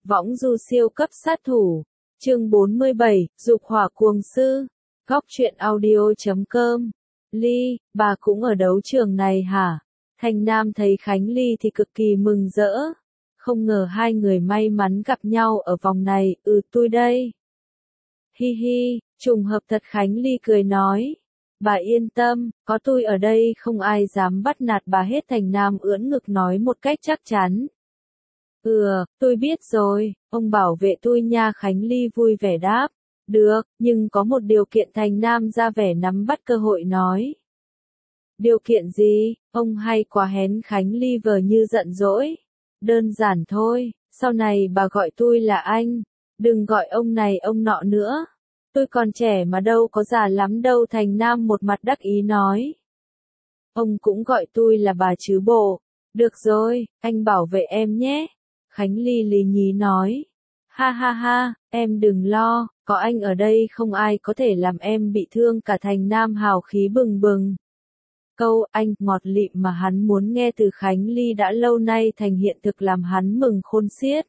Võng du siêu cấp sát thủ. Chương 47, Dục hỏa cuồng sư. Góc truyện audio.com. Ly, bà cũng ở đấu trường này hả? Thành Nam thấy Khánh Ly thì cực kỳ mừng rỡ. Không ngờ hai người may mắn gặp nhau ở vòng này, tôi đây. Hi hi, trùng hợp thật, Khánh Ly cười nói. Bà yên tâm, có tôi ở đây không ai dám bắt nạt bà hết, Thành Nam ưỡn ngực nói một cách chắc chắn. Tôi biết rồi, ông bảo vệ tôi nha, Khánh Ly vui vẻ đáp. Được, nhưng có một điều kiện, Thành Nam ra vẻ nắm bắt cơ hội nói. Điều kiện gì? Ông hay quá, hén Khánh Ly vờ như giận dỗi. Đơn giản thôi, sau này bà gọi tôi là anh, đừng gọi ông này ông nọ nữa. Tôi còn trẻ mà đâu có già lắm đâu, Thành Nam một mặt đắc ý nói. Ông cũng gọi tôi là bà chứ bộ. Được rồi, anh bảo vệ em nhé. Khánh Ly lì nhí nói. Ha ha ha, em đừng lo, có anh ở đây không ai có thể làm em bị thương cả, Thành Nam hào khí bừng bừng. Câu anh ngọt lịm mà hắn muốn nghe từ Khánh Ly đã lâu nay thành hiện thực làm hắn mừng khôn xiết.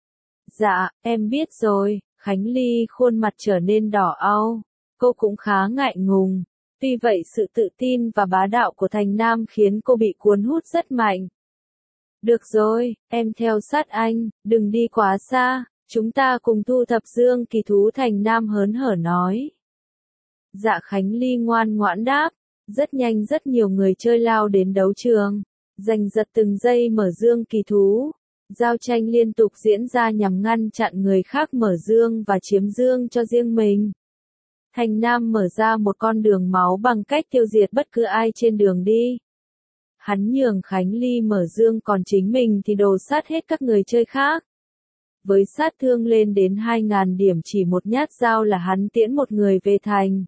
Dạ, em biết rồi, Khánh Ly khuôn mặt trở nên đỏ au. Cô cũng khá ngại ngùng. Tuy vậy sự tự tin và bá đạo của Thành Nam khiến cô bị cuốn hút rất mạnh. Được rồi, em theo sát anh, đừng đi quá xa, chúng ta cùng thu thập dương kỳ thú, Thành Nam hớn hở nói. Dạ, Khánh Ly ngoan ngoãn đáp. Rất nhanh rất nhiều người chơi lao đến đấu trường, giành giật từng giây mở dương kỳ thú. Giao tranh liên tục diễn ra nhằm ngăn chặn người khác mở dương và chiếm dương cho riêng mình. Thành Nam mở ra một con đường máu bằng cách tiêu diệt bất cứ ai trên đường đi. Hắn nhường Khánh Ly mở dương, còn chính mình thì đồ sát hết các người chơi khác. Với sát thương lên đến 2.000 điểm, chỉ một nhát dao là hắn tiễn một người về thành.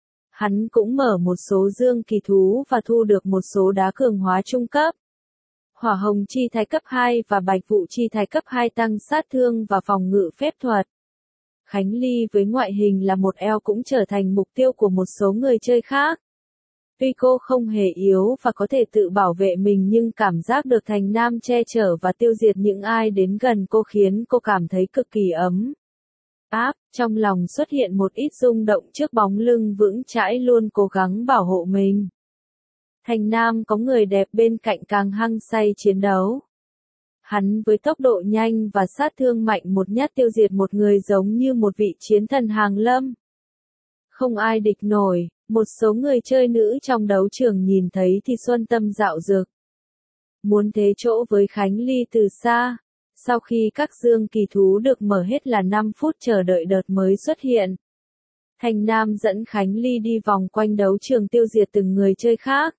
Hắn cũng mở một số dương kỳ thú và thu được một số đá cường hóa trung cấp. Hỏa hồng chi thạch cấp 2 và bạch vụ chi thạch cấp 2 tăng sát thương và phòng ngự phép thuật. Khánh Ly với ngoại hình là một eo cũng trở thành mục tiêu của một số người chơi khác. Tuy cô không hề yếu và có thể tự bảo vệ mình, nhưng cảm giác được Thành Nam che chở và tiêu diệt những ai đến gần cô khiến cô cảm thấy cực kỳ ấm áp, trong lòng xuất hiện một ít rung động trước bóng lưng vững chãi luôn cố gắng bảo hộ mình. Thành Nam có người đẹp bên cạnh càng hăng say chiến đấu. Hắn với tốc độ nhanh và sát thương mạnh một nhát tiêu diệt một người giống như một vị chiến thần hàng lâm. Không ai địch nổi, một số người chơi nữ trong đấu trường nhìn thấy thì xuân tâm dạo dực. Muốn thế chỗ với Khánh Ly từ xa. Sau khi các dương kỳ thú được mở hết là 5 phút chờ đợi đợt mới xuất hiện. Thành Nam dẫn Khánh Ly đi vòng quanh đấu trường tiêu diệt từng người chơi khác.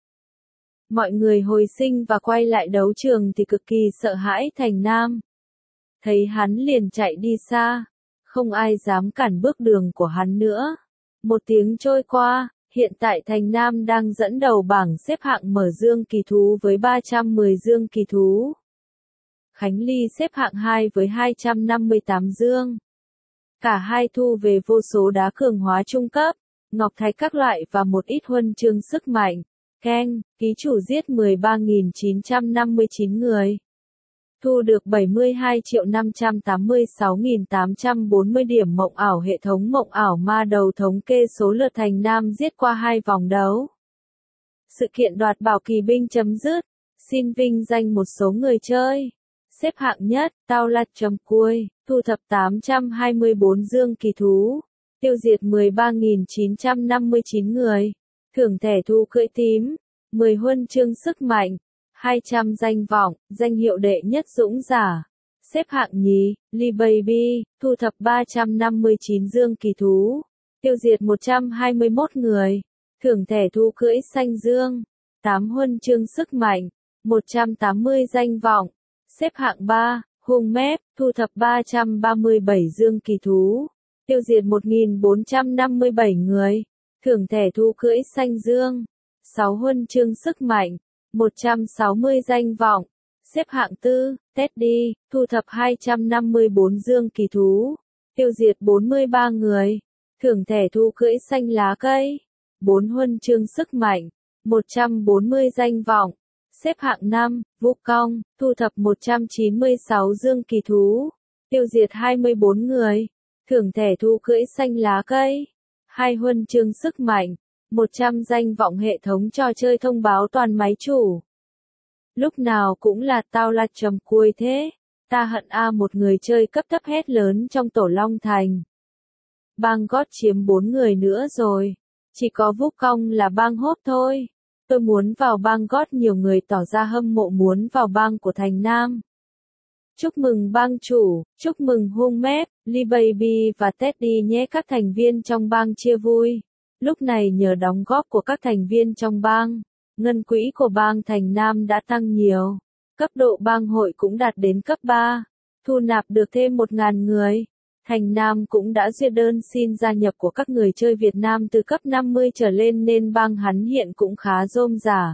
Mọi người hồi sinh và quay lại đấu trường thì cực kỳ sợ hãi Thành Nam. Thấy hắn liền chạy đi xa. Không ai dám cản bước đường của hắn nữa. Một tiếng trôi qua, hiện tại Thành Nam đang dẫn đầu bảng xếp hạng mở dương kỳ thú với 310 dương kỳ thú. Khánh Ly xếp hạng 2 với 258 dương. Cả hai thu về vô số đá cường hóa trung cấp, ngọc thạch các loại và một ít huân chương sức mạnh. Keng, ký chủ giết 13.959 người. Thu được 72.586.840 điểm mộng ảo. Hệ thống mộng ảo ma đầu thống kê số lượt Thành Nam giết qua 2 vòng đấu. Sự kiện đoạt bảo kỳ binh chấm dứt. Xin vinh danh một số người chơi. Xếp hạng nhất, Tao Lạt Trầm Cui, thu thập 824 dương kỳ thú, tiêu diệt 13.959 người, thưởng thẻ thu cưỡi tím, 10 huân chương sức mạnh, 200 danh vọng, danh hiệu đệ nhất dũng giả. Xếp hạng nhì, Lee Baby, thu thập 359 dương kỳ thú, tiêu diệt 121 người, thưởng thẻ thu cưỡi xanh dương, 8 huân chương sức mạnh, 180 danh vọng. Xếp hạng 3, Hung Mép, thu thập 337 dương kỳ thú, tiêu diệt 1.457 người, thưởng thẻ thu cưỡi xanh dương, 6 huân chương sức mạnh, 160 danh vọng. Xếp hạng 4, Teddy, thu thập 254 dương kỳ thú, tiêu diệt 43 người, thưởng thẻ thu cưỡi xanh lá cây, 4 huân chương sức mạnh, 140 danh vọng. Xếp hạng 5, Vũ Cong, thu thập 196 dương kỳ thú, tiêu diệt 24 người, thưởng thẻ thu cưỡi xanh lá cây, 2 huân chương sức mạnh, 100 danh vọng hệ thống trò chơi thông báo toàn máy chủ. Lúc nào cũng là tao là trầm cuối thế, ta hận một người chơi cấp thấp hét lớn trong tổ Long Thành. Bang gót chiếm 4 người nữa rồi, chỉ có Vúc Cong là bang hốt thôi. Tôi muốn vào bang gót, nhiều người tỏ ra hâm mộ muốn vào bang của Thành Nam. Chúc mừng bang chủ, chúc mừng Hung Mép, Lee Baby và Teddy nhé, các thành viên trong bang chia vui. Lúc này nhờ đóng góp của các thành viên trong bang, ngân quỹ của bang Thành Nam đã tăng nhiều. Cấp độ bang hội cũng đạt đến cấp 3, thu nạp được thêm 1.000 người. Thành Nam cũng đã duyệt đơn xin gia nhập của các người chơi Việt Nam từ cấp 50 trở lên nên bang hắn hiện cũng khá rôm rả.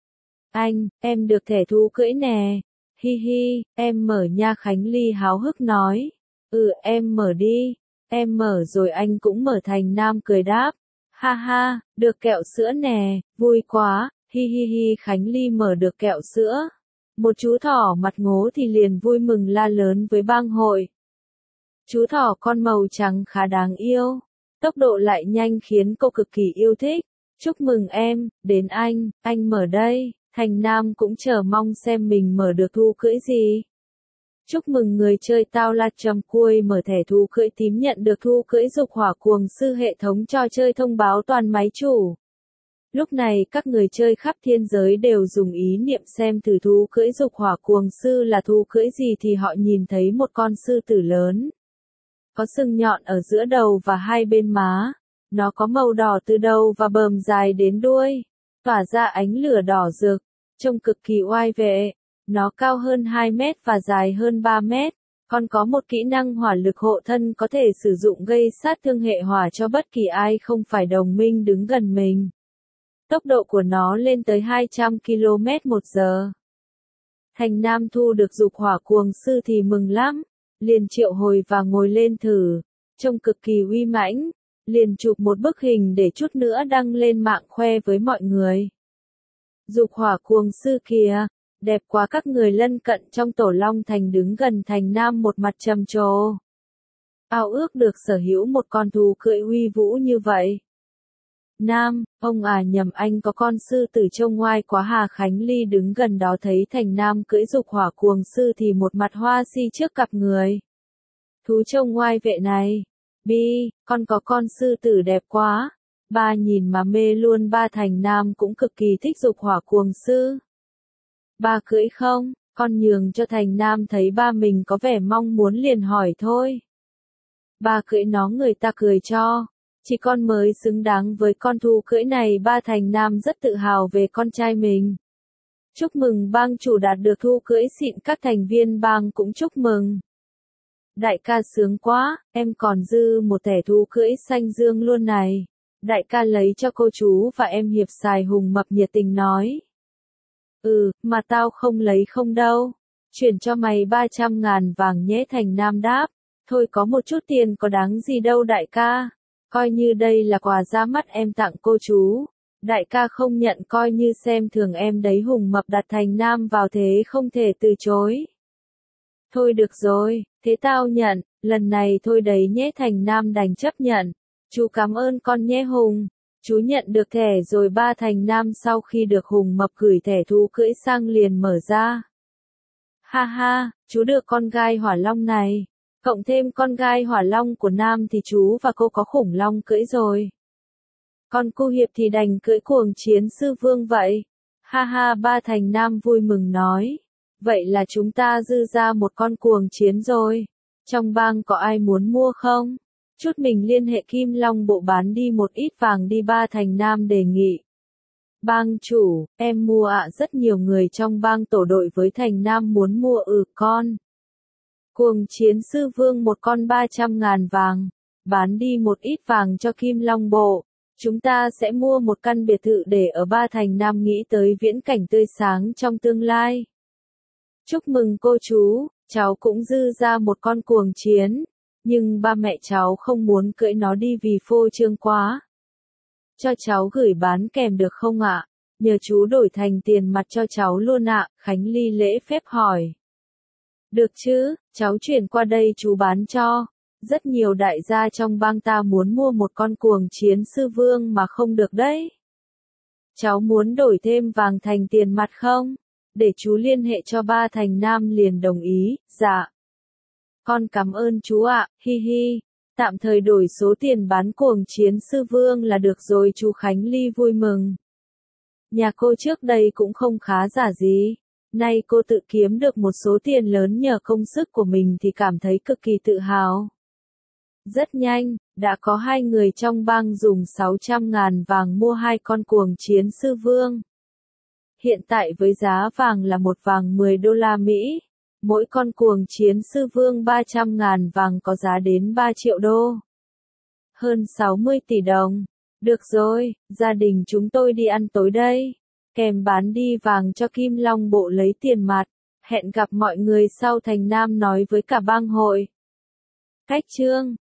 Anh, em được thẻ thú cưỡi nè. Hi hi, em mở nha, Khánh Ly háo hức nói. Em mở đi. Em mở rồi, anh cũng mở. Thành Nam cười đáp. Ha ha, được kẹo sữa nè, vui quá. Hi hi hi, Khánh Ly mở được kẹo sữa. Một chú thỏ mặt ngố thì liền vui mừng la lớn với bang hội. Chú thỏ con màu trắng khá đáng yêu, tốc độ lại nhanh khiến cô cực kỳ yêu thích. Chúc mừng em, đến anh mở đây. Thành Nam cũng chờ mong xem mình mở được thú cưỡi gì. Chúc mừng người chơi tao là trầm cuôi mở thẻ thú cưỡi tím, nhận được thú cưỡi dục hỏa cuồng sư, hệ thống trò chơi thông báo toàn máy chủ. Lúc này các người chơi khắp thiên giới đều dùng ý niệm xem thử thú cưỡi dục hỏa cuồng sư là thú cưỡi gì thì họ nhìn thấy một con sư tử lớn. Có sừng nhọn ở giữa đầu và hai bên má. Nó có màu đỏ từ đầu và bờm dài đến đuôi, tỏa ra ánh lửa đỏ rực, trông cực kỳ oai vệ. Nó cao hơn 2 mét và dài hơn 3 mét. Còn có một kỹ năng hỏa lực hộ thân có thể sử dụng gây sát thương hệ hỏa cho bất kỳ ai không phải đồng minh đứng gần mình. Tốc độ của nó lên tới 200 km/h. Thành Nam thu được dục hỏa cuồng sư thì mừng lắm, liền triệu hồi và ngồi lên thử, trông cực kỳ uy mãnh, liền chụp một bức hình để chút nữa đăng lên mạng khoe với mọi người. Dục hỏa cuồng sư kìa, đẹp quá, các người lân cận trong tổ Long Thành đứng gần Thành Nam một mặt trầm trồ. Ao ước được sở hữu một con thú cưỡi uy vũ như vậy. Nam, ông nhầm, anh có con sư tử trông ngoai quá hà. Khánh Ly đứng gần đó thấy Thành Nam cưỡi dục hỏa cuồng sư thì một mặt hoa si trước cặp người. Thú trông ngoai vệ này. Bi, con có con sư tử đẹp quá. Ba nhìn mà mê luôn. Ba Thành Nam cũng cực kỳ thích dục hỏa cuồng sư. Ba cưỡi không? Con nhường cho Thành Nam thấy ba mình có vẻ mong muốn liền hỏi thôi. Ba cưỡi nó người ta cười cho. Chỉ con mới xứng đáng với con thú cưỡi này. Ba Thành Nam rất tự hào về con trai mình. Chúc mừng bang chủ đạt được thú cưỡi xịn, các thành viên bang cũng chúc mừng. Đại ca sướng quá, em còn dư một thẻ thú cưỡi xanh dương luôn này. Đại ca lấy cho cô chú và em. Hiệp xài hùng mập nhiệt tình nói. Mà tao không lấy không đâu. Chuyển cho mày 300.000 vàng nhé. Thành Nam đáp. Thôi có một chút tiền có đáng gì đâu đại ca. Coi như đây là quà ra mắt em tặng cô chú. Đại ca không nhận coi như xem thường em đấy. Hùng mập đặt Thành Nam vào thế không thể từ chối. Thôi được rồi, thế tao nhận, lần này thôi đấy nhé. Thành Nam đành chấp nhận. Chú cảm ơn con nhé Hùng. Chú nhận được thẻ rồi. Ba Thành Nam sau khi được Hùng mập gửi thẻ thú cưỡi sang liền mở ra. Ha ha, chú được con gai hỏa long này. Cộng thêm con gai hỏa long của Nam thì chú và cô có khủng long cưỡi rồi. Còn cô Hiệp thì đành cưỡi cuồng chiến sư vương vậy. Ha ha, ba Thành Nam vui mừng nói. Vậy là chúng ta dư ra một con cuồng chiến rồi. Trong bang có ai muốn mua không? Chút mình liên hệ Kim Long Bộ bán đi một ít vàng đi. Ba Thành Nam đề nghị. Bang chủ, em mua ạ. Rất nhiều người trong bang tổ đội với Thành Nam muốn mua. Con cuồng chiến sư vương một con 300.000 vàng. Bán đi một ít vàng cho Kim Long Bộ. Chúng ta sẽ mua một căn biệt thự để ở. Ba Thành Nam nghĩ tới viễn cảnh tươi sáng trong tương lai. Chúc mừng cô chú, cháu cũng dư ra một con cuồng chiến. Nhưng ba mẹ cháu không muốn cưỡi nó đi vì phô trương quá. Cho cháu gửi bán kèm được không ạ? Nhờ chú đổi thành tiền mặt cho cháu luôn ạ. Khánh Ly lễ phép hỏi. Được chứ, cháu chuyển qua đây chú bán cho. Rất nhiều đại gia trong bang ta muốn mua một con cuồng chiến sư vương mà không được đấy. Cháu muốn đổi thêm vàng thành tiền mặt không? Để chú liên hệ cho ba. Thành Nam liền đồng ý, dạ. Con cảm ơn chú ạ, hi hi. Tạm thời đổi số tiền bán cuồng chiến sư vương là được rồi. Chú Khánh Ly vui mừng. Nhà cô trước đây cũng không khá giả gì. Nay cô tự kiếm được một số tiền lớn nhờ công sức của mình thì cảm thấy cực kỳ tự hào. Rất nhanh, đã có 2 người trong bang dùng 600.000 vàng mua 2 con cuồng chiến sư vương. Hiện tại với giá vàng là một vàng 10 đô la Mỹ, mỗi con cuồng chiến sư vương 300.000 vàng có giá đến 3 triệu đô. Hơn 60 tỷ đồng. Được rồi, gia đình chúng tôi đi ăn tối đây. Kèm bán đi vàng cho Kim Long Bộ lấy tiền mặt. Hẹn gặp mọi người sau. Thành Nam nói với cả bang hội. Cách chương